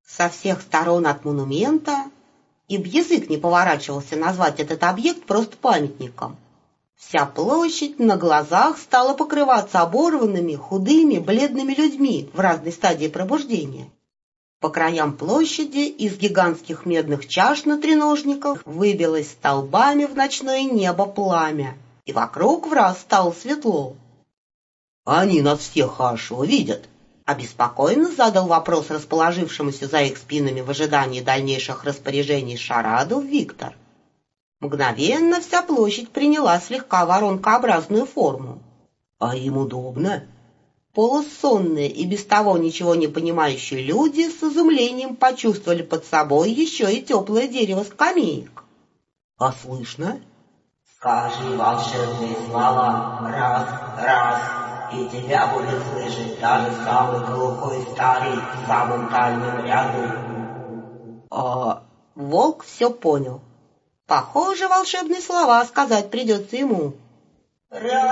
Со всех сторон от монумента, ибо язык не поворачивался назвать этот объект просто памятником, вся площадь на глазах стала покрываться оборванными, худыми, бледными людьми в разной стадии пробуждения. По краям площади из гигантских медных чаш на треножниках выбилось столбами в ночное небо пламя, и вокруг враз стало светло. «Они нас всех хорошо видят», — обеспокоенно задал вопрос расположившемуся за их спинами в ожидании дальнейших распоряжений Шараду Виктор. Мгновенно вся площадь приняла слегка воронкообразную форму. «А им удобно?» Полусонные и без того ничего не понимающие люди с изумлением почувствовали под собой еще и теплое дерево скамеек. «А слышно?» «Скажи волшебные слова раз, и тебя будет слышать даже самый глухой старик в самом дальнем ряду». Волк все понял. Похоже, волшебные слова сказать придется ему. Раз.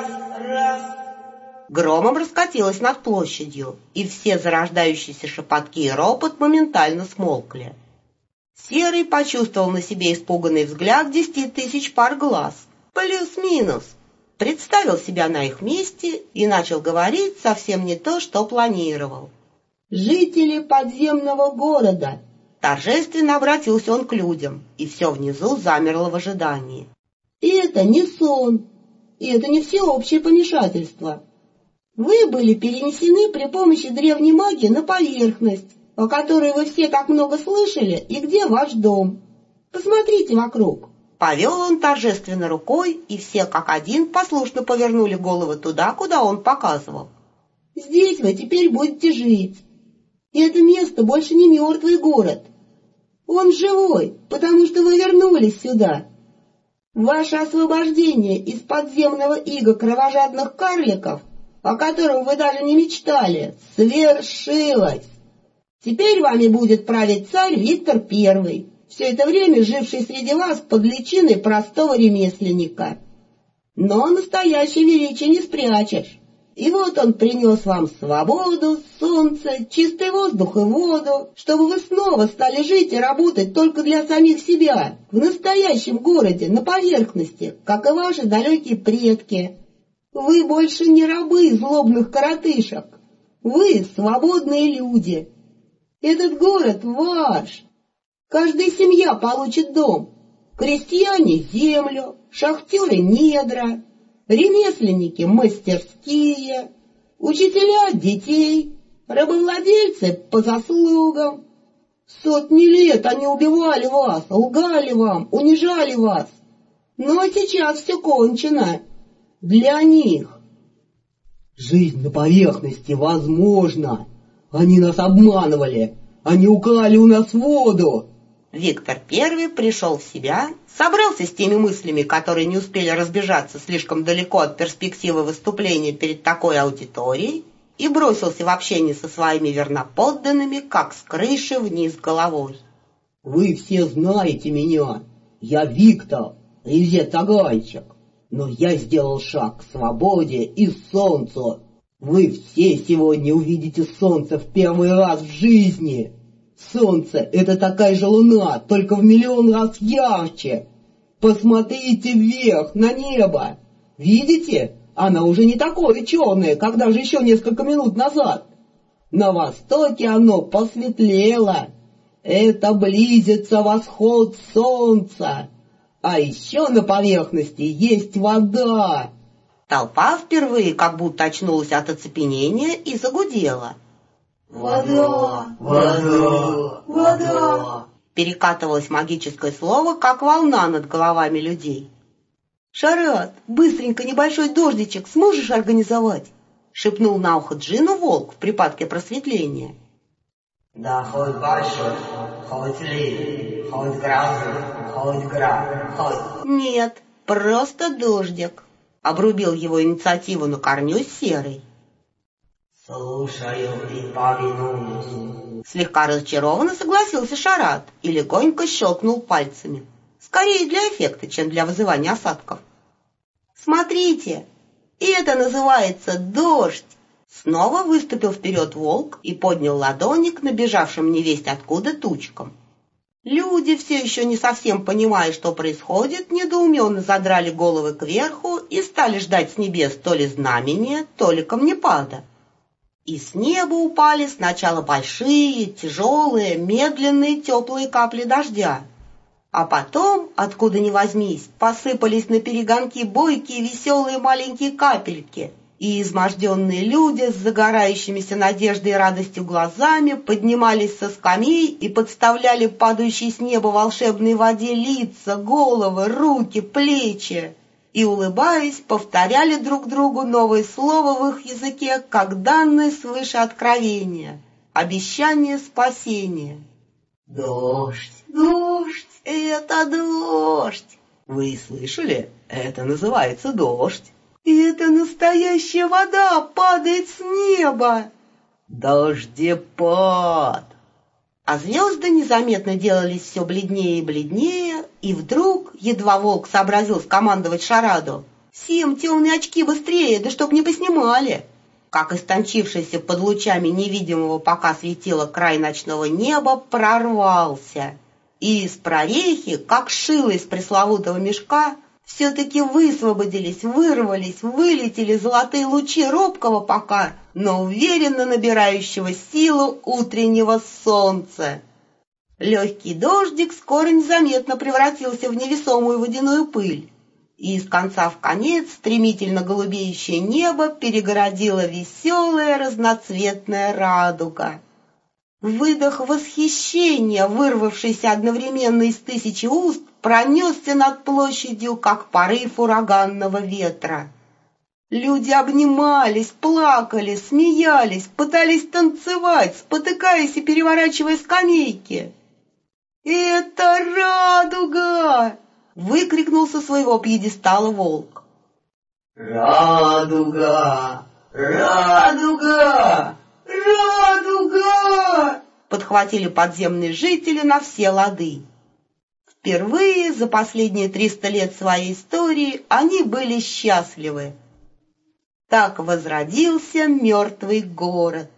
Громом раскатилось над площадью, и все зарождающиеся шепотки и ропот моментально смолкли. Серый почувствовал на себе испуганный взгляд 10 000 пар глаз, плюс-минус, представил себя на их месте и начал говорить совсем не то, что планировал. «Жители подземного города!» Торжественно обратился он к людям, и все внизу замерло в ожидании. «И это не сон, и это не всеобщее помешательство. Вы были перенесены при помощи древней магии на поверхность, о которой вы все так много слышали, и где ваш дом. Посмотрите вокруг». Повел он торжественно рукой, и все как один послушно повернули головы туда, куда он показывал. «Здесь вы теперь будете жить. И это место больше не мертвый город. Он живой, потому что вы вернулись сюда. Ваше освобождение из подземного ига кровожадных карликов, о котором вы даже не мечтали, свершилось. Теперь вами будет править царь Виктор I, все это время живший среди вас под личиной простого ремесленника. Но настоящее величие не спрячешь. И вот он принес вам свободу, солнце, чистый воздух и воду, чтобы вы снова стали жить и работать только для самих себя, в настоящем городе, на поверхности, как и ваши далекие предки. Вы больше не рабы злобных коротышек. Вы свободные люди. Этот город ваш. Каждая семья получит дом. Крестьяне — землю, шахтеры — недра, ремесленники — мастерские, учителя — детей, рабовладельцы — по заслугам. Сотни лет они убивали вас, лгали вам, унижали вас. Но сейчас все кончено. Для них. «Жизнь на поверхности возможна. Они нас обманывали. Они украли у нас воду». Виктор I пришел в себя, собрался с теми мыслями, которые не успели разбежаться слишком далеко от перспективы выступления перед такой аудиторией, и бросился в общение со своими верноподданными, как с крыши вниз головой. «Вы все знаете меня. Я Виктор, Резет-Агайчик. Но я сделал шаг к свободе и солнцу. Вы все сегодня увидите солнце в первый раз в жизни. Солнце — это такая же луна, только в миллион раз ярче. Посмотрите вверх, на небо. Видите? Она уже не такое черное, как даже еще несколько минут назад. На востоке оно посветлело. Это близится восход солнца. А еще на поверхности есть вода». Толпа впервые как будто очнулась от оцепенения и загудела. «Вода! Перекатывалось магическое слово, как волна над головами людей. «Шарат, быстренько небольшой дождичек сможешь организовать?» — шепнул на ухо Джину волк в припадке просветления. Да хоть большой, хоть ливень, хоть грозу, хоть град, хоть...» «Нет, просто дождик», — обрубил его инициативу на корню Серый. «Слушаю и повинуюсь». Слегка разочарованно согласился Шарат и легонько щелкнул пальцами. Скорее для эффекта, чем для вызывания осадков. «Смотрите, это называется дождь!» Снова выступил вперед волк и поднял ладони к набежавшим невесть откуда тучкам. Люди, все еще не совсем понимая, что происходит, недоуменно задрали головы кверху и стали ждать с небес то ли знамения, то ли камнепада. И с неба упали сначала большие, тяжелые, медленные теплые капли дождя, а потом, откуда ни возьмись, посыпались наперегонки бойкие веселые маленькие капельки, и изможденные люди с загорающимися надеждой и радостью глазами поднимались со скамей и подставляли падающей с неба волшебной воде лица, головы, руки, плечи, и, улыбаясь, повторяли друг другу новое слово в их языке, как данное свыше откровения, обещание спасения. Дождь, дождь, Это дождь! Вы слышали? Это называется дождь. И это настоящая вода падает с неба. Дождепад! А звезды незаметно делались все бледнее и бледнее, и вдруг, едва волк сообразил скомандовать шараду: «Всем темные очки быстрее, да чтоб не поснимали!» Как истончившийся под лучами невидимого пока светила край ночного неба прорвался, и из прорехи, как шило из пресловутого мешка, все-таки высвободились, вырвались, вылетели золотые лучи робкого пока, но уверенно набирающего силу утреннего солнца. Легкий дождик скоро незаметно превратился в невесомую водяную пыль, и из конца в конец стремительно голубеющее небо перегородила веселая разноцветная радуга. Выдох восхищения, вырвавшийся одновременно из тысячи уст, пронесся над площадью, как порыв ураганного ветра. Люди обнимались, плакали, смеялись, пытались танцевать, спотыкаясь и переворачивая скамейки. «Это радуга!» — выкрикнул со своего пьедестала волк. радуга, радуга, радуга!» Подхватили подземные жители на все лады. Впервые за последние 300 лет своей истории они были счастливы. Так возродился мертвый город.